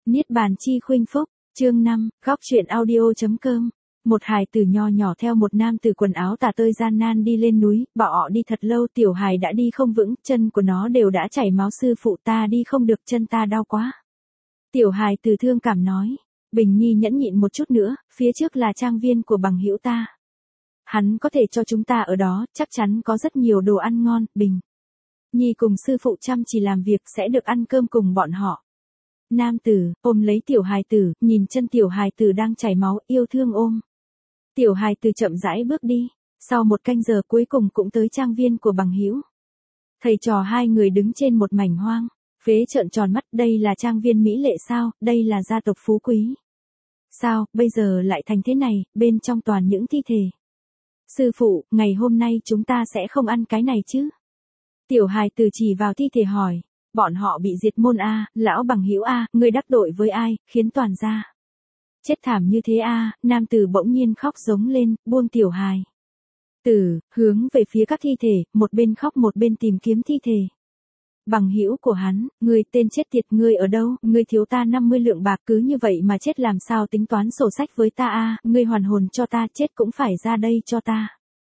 Niết bàn chi khuynh phúc, chương 5, góc truyện audio.com. Một hài tử nho nhỏ theo một nam tử quần áo tả tơi gian nan đi lên núi, bọ ọ đi thật lâu, tiểu hài đã đi không vững, chân của nó đều đã chảy máu, sư phụ ta đi không được, chân ta đau quá. Tiểu hài tử thương cảm nói, Bình Nhi nhẫn nhịn một chút nữa, phía trước là trang viên của bằng hữu ta. Hắn có thể cho chúng ta ở đó, chắc chắn có rất nhiều đồ ăn ngon, Bình Nhi cùng sư phụ chăm chỉ làm việc sẽ được ăn cơm cùng bọn họ. Nam tử, ôm lấy tiểu hài tử, nhìn chân tiểu hài tử đang chảy máu, yêu thương ôm. Tiểu hài tử chậm rãi bước đi, sau một canh giờ cuối cùng cũng tới trang viên của bằng hữu. Thầy trò hai người đứng trên một mảnh hoang, Phế trợn tròn mắt, đây là trang viên mỹ lệ sao, đây là gia tộc phú quý. Sao, bây giờ lại thành thế này, bên trong toàn những thi thể. Sư phụ, ngày hôm nay chúng ta sẽ không ăn cái này chứ? Tiểu hài tử chỉ vào thi thể hỏi. Bọn họ bị diệt môn a, lão bằng hữu a, ngươi đắc tội với ai, khiến toàn gia chết thảm như thế a? Nam tử bỗng nhiên khóc giống lên, buông tiểu hài tử, hướng về phía các thi thể, một bên khóc một bên tìm kiếm thi thể. Bằng hữu của hắn, ngươi tên chết tiệt, ngươi ở đâu, ngươi thiếu ta 50 lượng bạc, cứ như vậy mà chết, làm sao tính toán sổ sách với ta a? Ngươi hoàn hồn cho ta, chết cũng phải ra đây cho ta.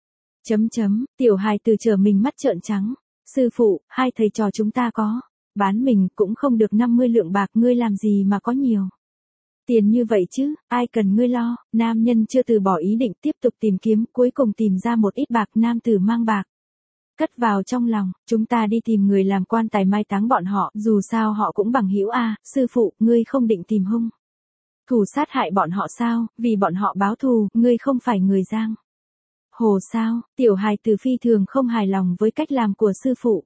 Tiểu hài tử trở mình mắt trợn trắng. Sư phụ, hai thầy trò chúng ta có bán mình cũng không được 50 lượng bạc, ngươi làm gì mà có nhiều tiền như vậy chứ, ai cần ngươi lo. Nam nhân chưa từ bỏ ý định, tiếp tục tìm kiếm, cuối cùng tìm ra một ít bạc. Nam tử mang bạc cất vào trong lòng, chúng ta đi tìm người làm quan tài mai táng bọn họ, dù sao họ cũng bằng hữu a. Sư phụ, ngươi không định tìm hung thủ sát hại bọn họ sao, vì bọn họ báo thù, ngươi không phải người giang hồ sao? Tiểu hài tử phi thường không hài lòng với cách làm của sư phụ.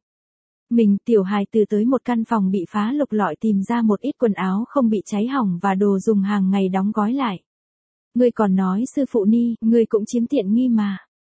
Tiểu hài tử tới một căn phòng bị phá, lục lọi tìm ra một ít quần áo không bị cháy hỏng và đồ dùng hàng ngày đóng gói lại. Ngươi còn nói sư phụ ni, ngươi cũng chiếm tiện nghi mà.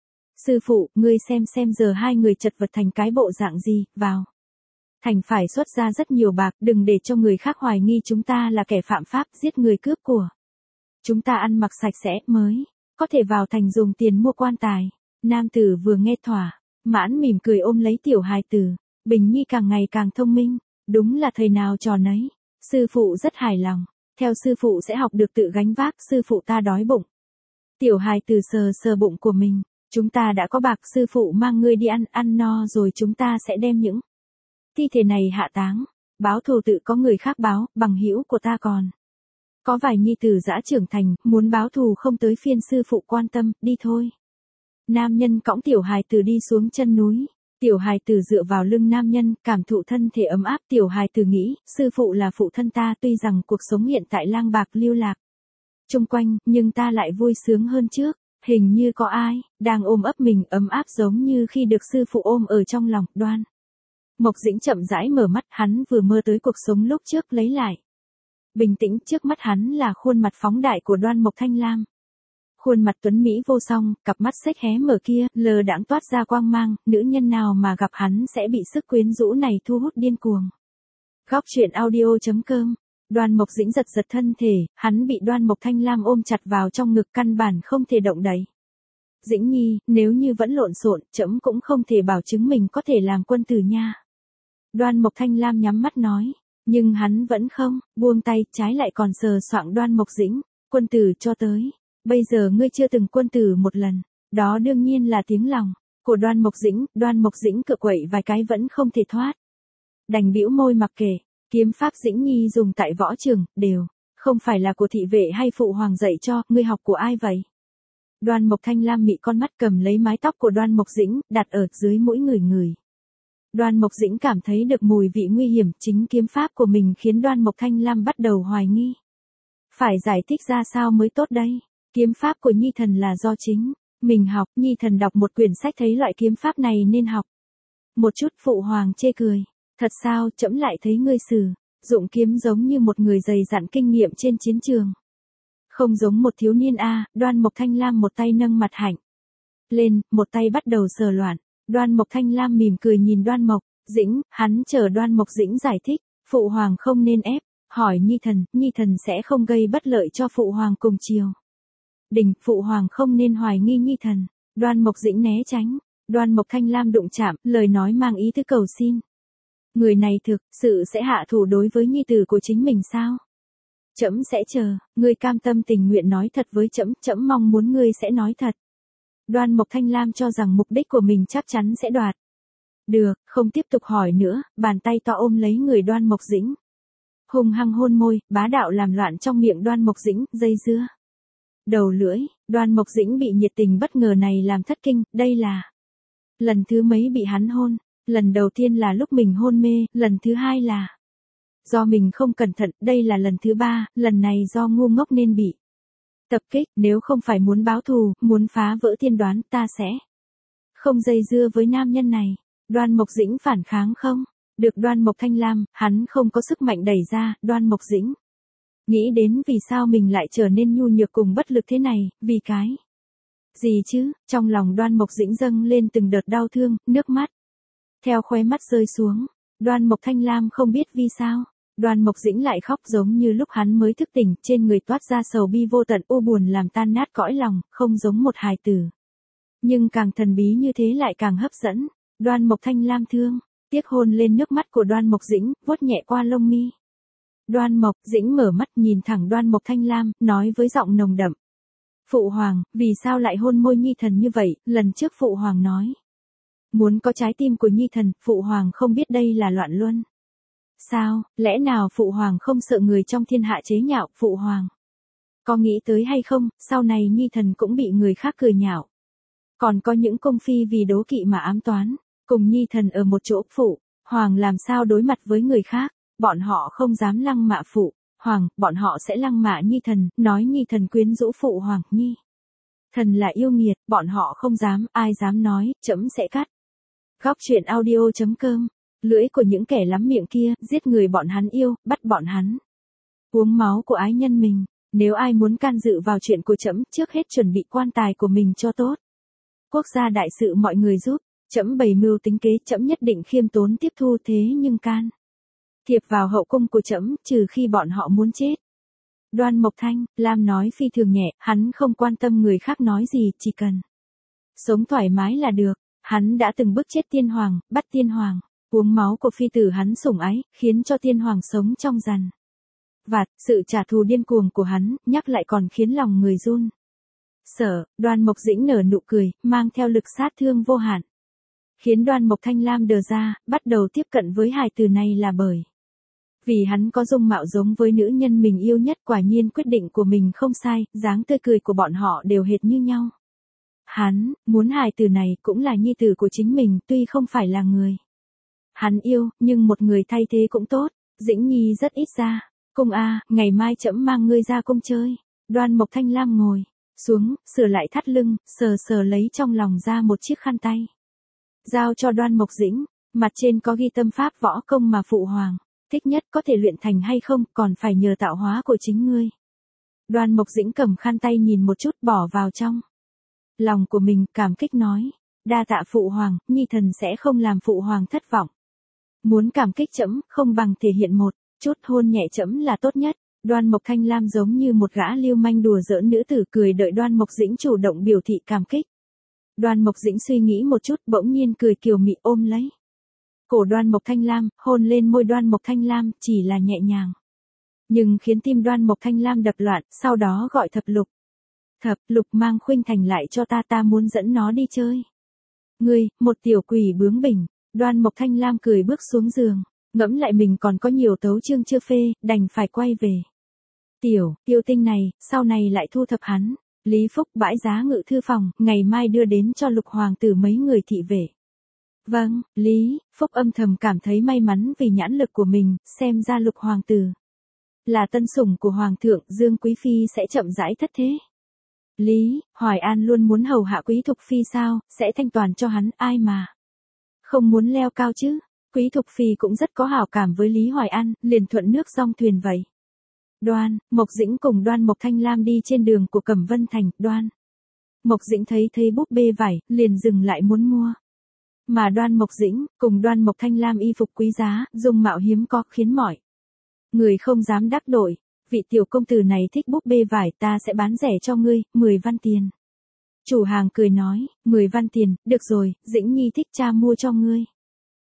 Sư phụ, ngươi xem giờ hai người chật vật thành cái bộ dạng gì, vào thành phải xuất ra rất nhiều bạc, đừng để cho người khác hoài nghi chúng ta là kẻ phạm pháp, giết người cướp của. Chúng ta ăn mặc sạch sẽ mới có thể vào thành dùng tiền mua quan tài. Nam tử vừa nghe thỏa mãn mỉm cười ôm lấy tiểu hài tử. Bình Nhi càng ngày càng thông minh, đúng là thầy nào trò nấy. Sư phụ rất hài lòng, theo sư phụ sẽ học được tự gánh vác, sư phụ ta đói bụng. Tiểu hài tử sờ bụng của mình, chúng ta đã có bạc, sư phụ mang ngươi đi ăn no rồi chúng ta sẽ đem những thi thể này hạ táng. Báo thù tự có người khác báo, bằng hữu của ta còn có vài nhi tử dã trưởng thành, muốn báo thù không tới phiên sư phụ quan tâm, đi thôi. Nam nhân cõng tiểu hài tử đi xuống chân núi. Tiểu hài tử dựa vào lưng nam nhân, cảm thụ thân thể ấm áp. Tiểu hài tử nghĩ, sư phụ là phụ thân ta, tuy rằng cuộc sống hiện tại lang bạc lưu lạc chung quanh, nhưng ta lại vui sướng hơn trước. Hình như có ai đang ôm ấp mình, ấm áp giống như khi được sư phụ ôm ở trong lòng. Đoan Mộc Dĩnh chậm rãi mở mắt, hắn vừa mơ tới cuộc sống lúc trước lấy lại bình tĩnh, trước mắt hắn là khuôn mặt phóng đại của Đoan Mộc Thanh Lam. Khuôn mặt tuấn mỹ vô song, cặp mắt xếch hé mở kia, lờ đãng toát ra quang mang, nữ nhân nào mà gặp hắn sẽ bị sức quyến rũ này thu hút điên cuồng. Góc truyện audio.com. Đoan Mộc Dĩnh giật thân thể, hắn bị Đoan Mộc Thanh Lam ôm chặt vào trong ngực, căn bản không thể động đậy. Dĩnh Nhi, nếu như vẫn lộn xộn, trẫm cũng không thể bảo chứng mình có thể làm quân tử nha. Đoan Mộc Thanh Lam nhắm mắt nói, nhưng hắn vẫn không buông tay, trái lại còn sờ soạng Đoan Mộc Dĩnh. Quân tử cho tới bây giờ ngươi chưa từng quân tử một lần, đó đương nhiên là tiếng lòng của Đoan Mộc Dĩnh. Đoan Mộc Dĩnh cựa quậy vài cái vẫn không thể thoát, đành bĩu môi mặc kệ. Kiếm pháp Dĩnh Nhi dùng tại võ trường đều không phải là của thị vệ hay phụ hoàng dạy cho, ngươi học của ai vậy? Đoan Mộc Thanh Lam mị con mắt, cầm lấy mái tóc của Đoan Mộc Dĩnh, đặt ở dưới mũi người. Đoan Mộc Dĩnh cảm thấy được mùi vị nguy hiểm, chính kiếm pháp của mình khiến Đoan Mộc Thanh Lam bắt đầu hoài nghi. Phải giải thích ra sao mới tốt đây? Kiếm pháp của Nhi thần là do chính mình học, Nhi thần đọc một quyển sách thấy loại kiếm pháp này nên học một chút. Phụ hoàng chê cười, thật sao, trẫm lại thấy ngươi sử dụng kiếm giống như một người dày dặn kinh nghiệm trên chiến trường, không giống một thiếu niên a. Đoan Mộc Thanh Lam một tay nâng mặt hạnh lên, một tay bắt đầu sờ loạn. Đoan Mộc Thanh Lam mỉm cười nhìn Đoan Mộc Dĩnh, hắn chờ Đoan Mộc Dĩnh giải thích. Phụ hoàng không nên ép hỏi Nhi thần sẽ không gây bất lợi cho phụ hoàng cùng triều đình, phụ hoàng không nên hoài nghi Nhi thần. Đoan Mộc Dĩnh né tránh. Đoan Mộc Thanh Lam đụng chạm, lời nói mang ý tứ cầu xin. Người này thực sự sẽ hạ thủ đối với nhi tử của chính mình sao? trẫm sẽ chờ, ngươi cam tâm tình nguyện nói thật với trẫm, trẫm mong muốn ngươi sẽ nói thật. Đoan Mộc Thanh Lam cho rằng mục đích của mình chắc chắn sẽ đoạt được, không tiếp tục hỏi nữa, bàn tay to ôm lấy người Đoan Mộc Dĩnh. Hung hăng hôn môi, bá đạo làm loạn trong miệng Đoan Mộc Dĩnh, dây dưa. Đầu lưỡi, Đoan Mộc Dĩnh bị nhiệt tình bất ngờ này làm thất kinh, đây là lần thứ mấy bị hắn hôn, lần đầu tiên là lúc mình hôn mê, lần thứ hai là do mình không cẩn thận, đây là lần thứ ba, lần này do ngu ngốc nên bị tập kích, nếu không phải muốn báo thù, muốn phá vỡ tiên đoán, ta sẽ không dây dưa với nam nhân này. Đoan Mộc Dĩnh phản kháng không? Được Đoan Mộc Thanh Lam, hắn không có sức mạnh đẩy ra, Đoan Mộc Dĩnh nghĩ đến vì sao mình lại trở nên nhu nhược cùng bất lực thế này, vì cái gì chứ? Trong lòng Đoan Mộc Dĩnh dâng lên từng đợt đau thương, nước mắt theo khóe mắt rơi xuống. Đoan Mộc Thanh Lam không biết vì sao, Đoan Mộc Dĩnh lại khóc giống như lúc hắn mới thức tỉnh, trên người toát ra sầu bi vô tận u buồn làm tan nát cõi lòng, không giống một hài tử. Nhưng càng thần bí như thế lại càng hấp dẫn. Đoan Mộc Thanh Lam thương, tiếc hôn lên nước mắt của Đoan Mộc Dĩnh, vuốt nhẹ qua lông mi. Đoan Mộc Dĩnh mở mắt nhìn thẳng Đoan Mộc Thanh Lam, nói với giọng nồng đậm. Phụ hoàng, vì sao lại hôn môi Nhi thần như vậy? Lần trước Phụ hoàng nói muốn có trái tim của Nhi thần, Phụ hoàng không biết đây là loạn luân. Sao, lẽ nào Phụ hoàng không sợ người trong thiên hạ chế nhạo? Phụ hoàng có nghĩ tới hay không, sau này Nhi thần cũng bị người khác cười nhạo. Còn có những cung phi vì đố kỵ mà ám toán, cùng Nhi thần ở một chỗ, Phụ hoàng làm sao đối mặt với người khác, bọn họ không dám lăng mạ Phụ hoàng, bọn họ sẽ lăng mạ Nhi thần, nói Nhi thần quyến rũ Phụ hoàng, Nhi thần là yêu nghiệt, bọn họ không dám, ai dám nói, trẫm sẽ cắt. Góc truyện audio.com, lưỡi của những kẻ lắm miệng kia, giết người bọn hắn yêu, bắt bọn hắn uống máu của ái nhân mình. Nếu ai muốn can dự vào chuyện của trẫm, trước hết chuẩn bị quan tài của mình cho tốt. Quốc gia đại sự mọi người giúp, trẫm bày mưu tính kế, trẫm nhất định khiêm tốn tiếp thu, thế nhưng can thiệp vào hậu cung của trẫm, trừ khi bọn họ muốn chết. Đoan Mộc Thanh Lam nói phi thường nhẹ, hắn không quan tâm người khác nói gì, chỉ cần sống thoải mái là được. Hắn đã từng bức chết tiên hoàng, bắt tiên hoàng uống máu của phi tử hắn sủng ái, khiến cho tiên hoàng sống trong giàn vặt, sự trả thù điên cuồng của hắn, nhắc lại còn khiến lòng người run sợ. Đoan Mộc Dĩnh nở nụ cười, mang theo lực sát thương vô hạn, khiến Đoan Mộc Thanh Lam đờ ra, bắt đầu tiếp cận với hài từ này là bởi vì hắn có dung mạo giống với nữ nhân mình yêu nhất. Quả nhiên quyết định của mình không sai, dáng tươi cười của bọn họ đều hệt như nhau. Hắn muốn hài tử này cũng là nhi tử của chính mình, tuy không phải là người hắn yêu, nhưng một người thay thế cũng tốt. Dĩnh Nhi rất ít ra cung a, ngày mai trẫm mang ngươi ra cung chơi. Đoan Mộc Thanh Lam ngồi xuống, sửa lại thắt lưng, sờ sờ lấy trong lòng ra một chiếc khăn tay, giao cho Đoan Mộc Dĩnh, mặt trên có ghi tâm pháp võ công mà Phụ hoàng thích nhất, có thể luyện thành hay không, còn phải nhờ tạo hóa của chính ngươi. Đoan Mộc Dĩnh cầm khăn tay nhìn một chút, bỏ vào trong lòng của mình, cảm kích nói, đa tạ Phụ hoàng, Nhi thần sẽ không làm Phụ hoàng thất vọng. Muốn cảm kích trẫm, không bằng thể hiện một chút hôn nhẹ trẫm là tốt nhất. Đoan Mộc Thanh Lam giống như một gã lưu manh đùa giỡn nữ tử, cười đợi Đoan Mộc Dĩnh chủ động biểu thị cảm kích. Đoan Mộc Dĩnh suy nghĩ một chút, bỗng nhiên cười kiều mị ôm lấy cổ Đoan Mộc Thanh Lam, hôn lên môi Đoan Mộc Thanh Lam, chỉ là nhẹ nhàng, nhưng khiến tim Đoan Mộc Thanh Lam đập loạn, sau đó gọi Thập Lục. Thập Lục, mang Khuynh Thành lại cho ta, ta muốn dẫn nó đi chơi. Ngươi, một tiểu quỷ bướng bỉnh. Đoan Mộc Thanh Lam cười bước xuống giường, ngẫm lại mình còn có nhiều tấu chương chưa phê, đành phải quay về. Tiểu yêu tinh này, sau này lại thu thập hắn. Lý Phúc bãi giá ngự thư phòng, ngày mai đưa đến cho Lục hoàng tử mấy người thị vệ. Vâng, Lý Phúc âm thầm cảm thấy may mắn vì nhãn lực của mình, xem ra Lục hoàng tử là tân sủng của hoàng thượng, Dương Quý phi sẽ chậm rãi thất thế. Lý Hoài An luôn muốn hầu hạ Quý Thục phi sao, sẽ thanh toàn cho hắn, ai mà không muốn leo cao chứ. Quý Thục phi cũng rất có hảo cảm với Lý Hoài An, liền thuận nước dong thuyền vậy. Đoan Mộc Dĩnh cùng Đoan Mộc Thanh Lam đi trên đường của Cẩm Vân Thành, Đoan Mộc Dĩnh thấy búp bê vải, liền dừng lại muốn mua. Mà Đoan Mộc Dĩnh cùng Đoan Mộc Thanh Lam y phục quý giá, dung mạo hiếm có, khiến mọi người không dám đắc tội. Vị tiểu công tử này thích búp bê vải, ta sẽ bán rẻ cho ngươi, 10 văn tiền. Chủ hàng cười nói, 10 văn tiền, được rồi, Dĩnh Nhi thích cha mua cho ngươi.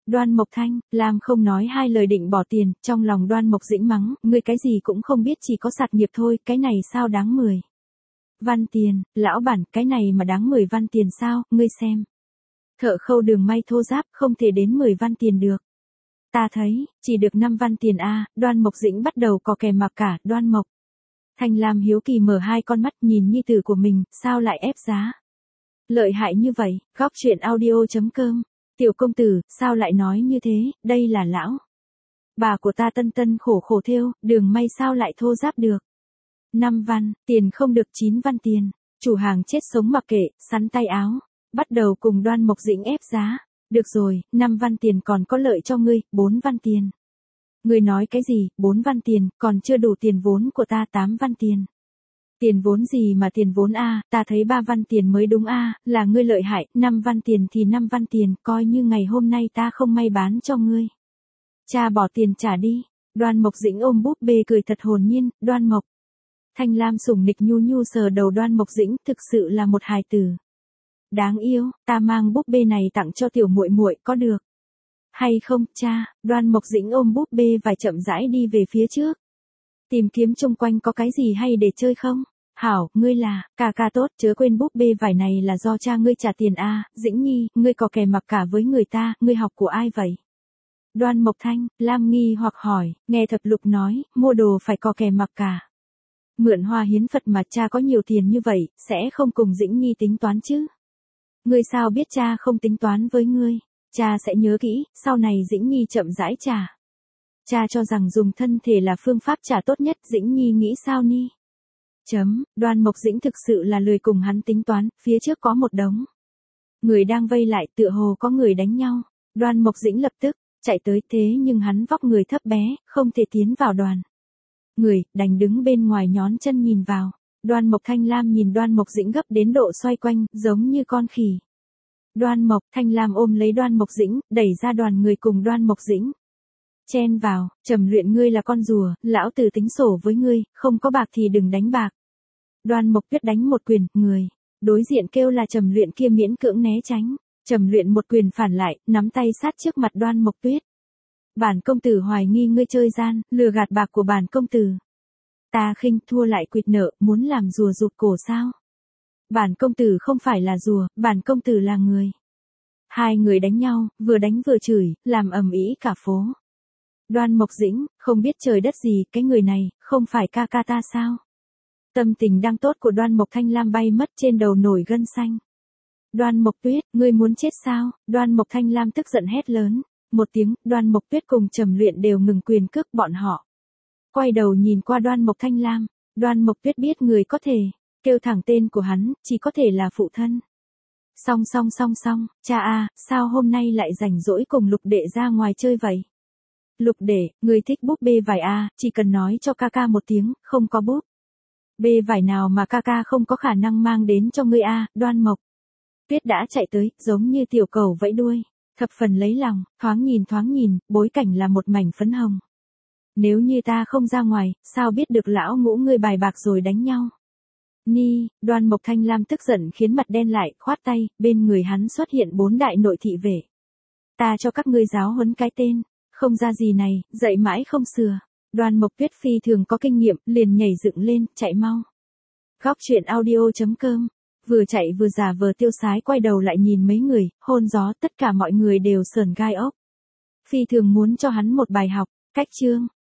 Đoan Mộc Thanh, Lam không nói hai lời định bỏ tiền, trong lòng Đoan Mộc Dĩnh mắng, ngươi cái gì cũng không biết chỉ có sạt nghiệp thôi, cái này sao đáng 10 văn tiền, lão bản, cái này mà đáng 10 văn tiền sao, ngươi xem. Thợ khâu đường may thô ráp, không thể đến 10 văn tiền được. Ta thấy, chỉ được 5 văn tiền a. Đoan Mộc Dĩnh bắt đầu cò kè mặc cả. Đoan Mộc Thanh Lam hiếu kỳ mở hai con mắt nhìn nhi tử của mình, sao lại ép giá. Lợi hại như vậy, góc chuyện audio.com. Tiểu công tử, sao lại nói như thế, đây là lão bà của ta tân tân khổ khổ thêu, đường may sao lại thô ráp được. 5 văn, tiền không được 9 văn tiền. Chủ hàng chết sống mặc kệ, sắn tay áo. Bắt đầu cùng Đoan Mộc Dĩnh ép giá. Được rồi, 5 văn tiền còn có lợi cho ngươi, 4 văn tiền. Ngươi nói cái gì, 4 văn tiền, còn chưa đủ tiền vốn của ta 8 văn tiền. Tiền vốn gì mà tiền vốn a, ta thấy 3 văn tiền mới đúng a, là ngươi lợi hại, 5 văn tiền thì 5 văn tiền, coi như ngày hôm nay ta không may bán cho ngươi. Cha bỏ tiền trả đi. Đoan Mộc Dĩnh ôm búp bê cười thật hồn nhiên. Đoan Mộc Thanh Lam sủng nịch nhu nhu sờ đầu Đoan Mộc Dĩnh, thực sự là một hài tử đáng yêu, ta mang búp bê này tặng cho tiểu muội muội có được hay không, cha? Đoan Mộc Dĩnh ôm búp bê vải chậm rãi đi về phía trước. Tìm kiếm chung quanh có cái gì hay để chơi không? Hảo, ngươi là, ca ca tốt, chớ quên búp bê vải này là do cha ngươi trả tiền a. Dĩnh Nhi, ngươi có kè mặc cả với người ta, ngươi học của ai vậy? Đoan Mộc Thanh, Lam nghi hoặc hỏi, nghe Thập Lục nói, mua đồ phải có kè mặc cả. Mượn hoa hiến Phật mà cha có nhiều tiền như vậy, sẽ không cùng Dĩnh Nhi tính toán chứ? Ngươi sao biết cha không tính toán với ngươi? Cha sẽ nhớ kỹ, sau này Dĩnh Nhi chậm rãi trả. Cha cho rằng dùng thân thể là phương pháp trả tốt nhất, Dĩnh Nhi nghĩ sao ni? Đoan Mộc Dĩnh thực sự là lười cùng hắn tính toán, phía trước có một đống người đang vây lại, tựa hồ có người đánh nhau. Đoan Mộc Dĩnh lập tức chạy tới, thế nhưng hắn vóc người thấp bé, không thể tiến vào đoàn người, đành đứng bên ngoài nhón chân nhìn vào. Đoan Mộc Thanh Lam nhìn Đoan Mộc Dĩnh gấp đến độ xoay quanh, giống như con khỉ. Đoan Mộc Thanh Lam ôm lấy Đoan Mộc Dĩnh, đẩy ra đoàn người cùng Đoan Mộc Dĩnh. Chen vào, Trầm Luyện, ngươi là con rùa, lão tử tính sổ với ngươi, không có bạc thì đừng đánh bạc. Đoan Mộc Tuyết đánh một quyền, người đối diện kêu là Trầm Luyện kia miễn cưỡng né tránh. Trầm Luyện một quyền phản lại, nắm tay sát trước mặt Đoan Mộc Tuyết. Bản công tử hoài nghi ngươi chơi gian, lừa gạt bạc của bản công tử. Ta khinh, thua lại quỵt nợ, muốn làm rùa rụt cổ sao? Bản công tử không phải là rùa, bản công tử là người. Hai người đánh nhau, vừa đánh vừa chửi, làm ầm ĩ cả phố. Đoan Mộc Dĩnh, không biết trời đất gì, cái người này, không phải ca ca ta sao? Tâm tình đang tốt của Đoan Mộc Thanh Lam bay mất, trên đầu nổi gân xanh. Đoan Mộc Tuyết, ngươi muốn chết sao? Đoan Mộc Thanh Lam tức giận hét lớn. Một tiếng, Đoan Mộc Tuyết cùng Trầm Luyện đều ngừng quyền cước bọn họ. Quay đầu nhìn qua Đoan Mộc Thanh Lam. Đoan Mộc Tuyết biết người có thể kêu thẳng tên của hắn, chỉ có thể là phụ thân. Song, cha a, sao hôm nay lại rảnh rỗi cùng Lục đệ ra ngoài chơi vậy? Lục đệ, người thích búp bê vải a, chỉ cần nói cho ca ca một tiếng, không có búp bê vải nào mà ca ca không có khả năng mang đến cho ngươi a. Đoan Mộc Tuyết đã chạy tới, giống như tiểu cầu vẫy đuôi, thập phần lấy lòng, thoáng nhìn, bối cảnh là một mảnh phấn hồng. Nếu như ta không ra ngoài, sao biết được lão ngũ ngươi bài bạc rồi đánh nhau? Ni, Đoan Mộc Thanh Lam tức giận khiến mặt đen lại, khoát tay, bên người hắn xuất hiện 4 đại nội thị vệ. Ta cho các ngươi giáo huấn cái tên, không ra gì này, dạy mãi không sửa. Đoan Mộc Tuyết phi thường có kinh nghiệm, liền nhảy dựng lên, chạy mau. Góc chuyện audio.com. Vừa chạy vừa giả vờ tiêu sái, quay đầu lại nhìn mấy người, hôn gió, tất cả mọi người đều sởn gai ốc. Phi thường muốn cho hắn một bài học. Cách chương